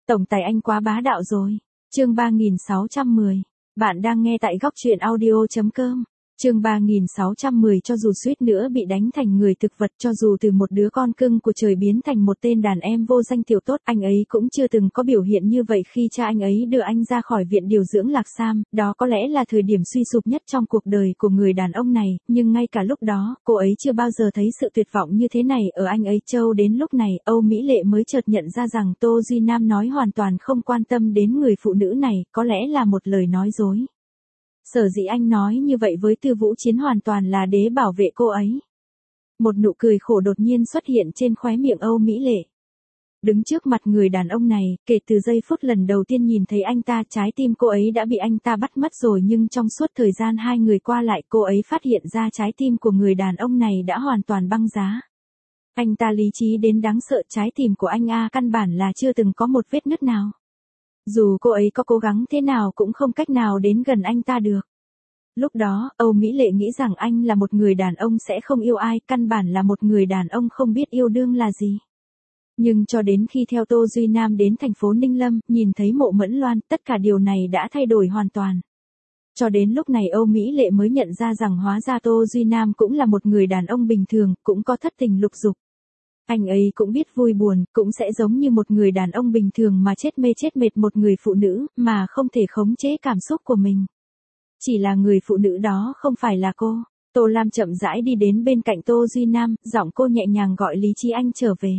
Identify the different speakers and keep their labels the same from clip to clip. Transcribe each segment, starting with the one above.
Speaker 1: Tổng tài anh quá bá đạo rồi. Chương 3610. Bạn đang nghe tại góc truyện audio.com. Chương 3610. Cho dù suýt nữa bị đánh thành người thực vật, cho dù từ một đứa con cưng của trời biến thành một tên đàn em vô danh tiểu tốt, anh ấy cũng chưa từng có biểu hiện như vậy khi cha anh ấy đưa anh ra khỏi viện điều dưỡng Lạc Sam. Đó có lẽ là thời điểm suy sụp nhất trong cuộc đời của người đàn ông này, nhưng ngay cả lúc đó, cô ấy chưa bao giờ thấy sự tuyệt vọng như thế này ở anh ấy. Châu đến lúc này, Âu Mỹ Lệ mới chợt nhận ra rằng Tô Duy Nam nói hoàn toàn không quan tâm đến người phụ nữ này, có lẽ là một lời nói dối. Sở dĩ anh nói như vậy với Tư Vũ Chiến hoàn toàn là để bảo vệ cô ấy. Một nụ cười khổ đột nhiên xuất hiện trên khóe miệng Âu Mỹ Lệ. Đứng trước mặt người đàn ông này, kể từ giây phút lần đầu tiên nhìn thấy anh ta, trái tim cô ấy đã bị anh ta bắt mất rồi, nhưng trong suốt thời gian hai người qua lại, cô ấy phát hiện ra trái tim của người đàn ông này đã hoàn toàn băng giá. Anh ta lý trí đến đáng sợ, trái tim của anh căn bản là chưa từng có một vết nứt nào. Dù cô ấy có cố gắng thế nào cũng không cách nào đến gần anh ta được. Lúc đó, Âu Mỹ Lệ nghĩ rằng anh là một người đàn ông sẽ không yêu ai, căn bản là một người đàn ông không biết yêu đương là gì. Nhưng cho đến khi theo Tô Duy Nam đến thành phố Ninh Lâm, nhìn thấy Mộ Mẫn Loan, tất cả điều này đã thay đổi hoàn toàn. Cho đến lúc này Âu Mỹ Lệ mới nhận ra rằng hóa ra Tô Duy Nam cũng là một người đàn ông bình thường, cũng có thất tình lục dục. Anh ấy cũng biết vui buồn, cũng sẽ giống như một người đàn ông bình thường mà chết mê chết mệt một người phụ nữ, mà không thể khống chế cảm xúc của mình. Chỉ là người phụ nữ đó không phải là cô. Tô Lam chậm rãi đi đến bên cạnh Tô Duy Nam, giọng cô nhẹ nhàng gọi Lý Trí Anh trở về.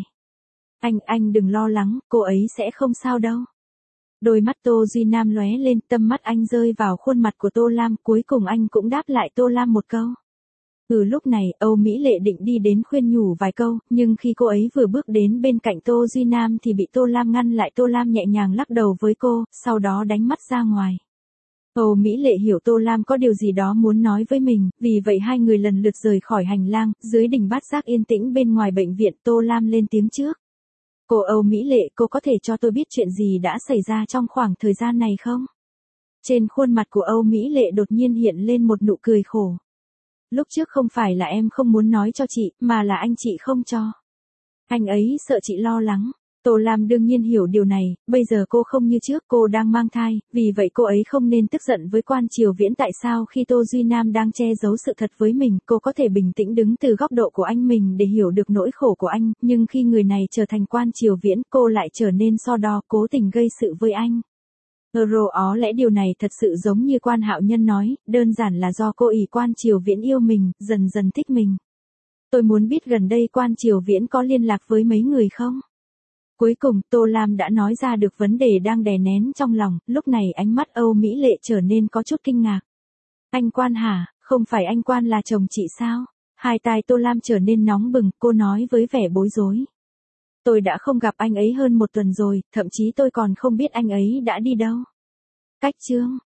Speaker 1: Anh đừng lo lắng, cô ấy sẽ không sao đâu. Đôi mắt Tô Duy Nam lóe lên, tâm mắt anh rơi vào khuôn mặt của Tô Lam, cuối cùng anh cũng đáp lại Tô Lam một câu. Lúc này, Âu Mỹ Lệ định đi đến khuyên nhủ vài câu, nhưng khi cô ấy vừa bước đến bên cạnh Tô Duy Nam thì bị Tô Lam ngăn lại. Tô Lam nhẹ nhàng lắc đầu với cô, sau đó đánh mắt ra ngoài. Âu Mỹ Lệ hiểu Tô Lam có điều gì đó muốn nói với mình, vì vậy hai người lần lượt rời khỏi hành lang. Dưới đỉnh bát giác yên tĩnh bên ngoài bệnh viện, Tô Lam lên tiếng trước. Cô Âu Mỹ Lệ, cô có thể cho tôi biết chuyện gì đã xảy ra trong khoảng thời gian này không? Trên khuôn mặt của Âu Mỹ Lệ đột nhiên hiện lên một nụ cười khổ. Lúc trước không phải là em không muốn nói cho chị, mà là anh chị không cho. Anh ấy sợ chị lo lắng. Tô Lam đương nhiên hiểu điều này, bây giờ cô không như trước, cô đang mang thai, vì vậy cô ấy không nên tức giận với Quan Triều Viễn. Tại sao khi Tô Duy Nam đang che giấu sự thật với mình, cô có thể bình tĩnh đứng từ góc độ của anh mình để hiểu được nỗi khổ của anh, nhưng khi người này trở thành Quan Triều Viễn, cô lại trở nên so đo, cố tình gây sự với anh. Ó lẽ điều này thật sự giống như Quan Hạo Nhân nói, đơn giản là do cô ỷ Quan Triều Viễn yêu mình, dần dần thích mình. Tôi muốn biết gần đây Quan Triều Viễn có liên lạc với mấy người không? Cuối cùng, Tô Lam đã nói ra được vấn đề đang đè nén trong lòng, lúc này ánh mắt Âu Mỹ Lệ trở nên có chút kinh ngạc. Anh Quan hả, không phải anh Quan là chồng chị sao? Hai tai Tô Lam trở nên nóng bừng, cô nói với vẻ bối rối. Tôi đã không gặp anh ấy hơn một tuần rồi, thậm chí tôi còn không biết anh ấy đã đi đâu. Cách chương.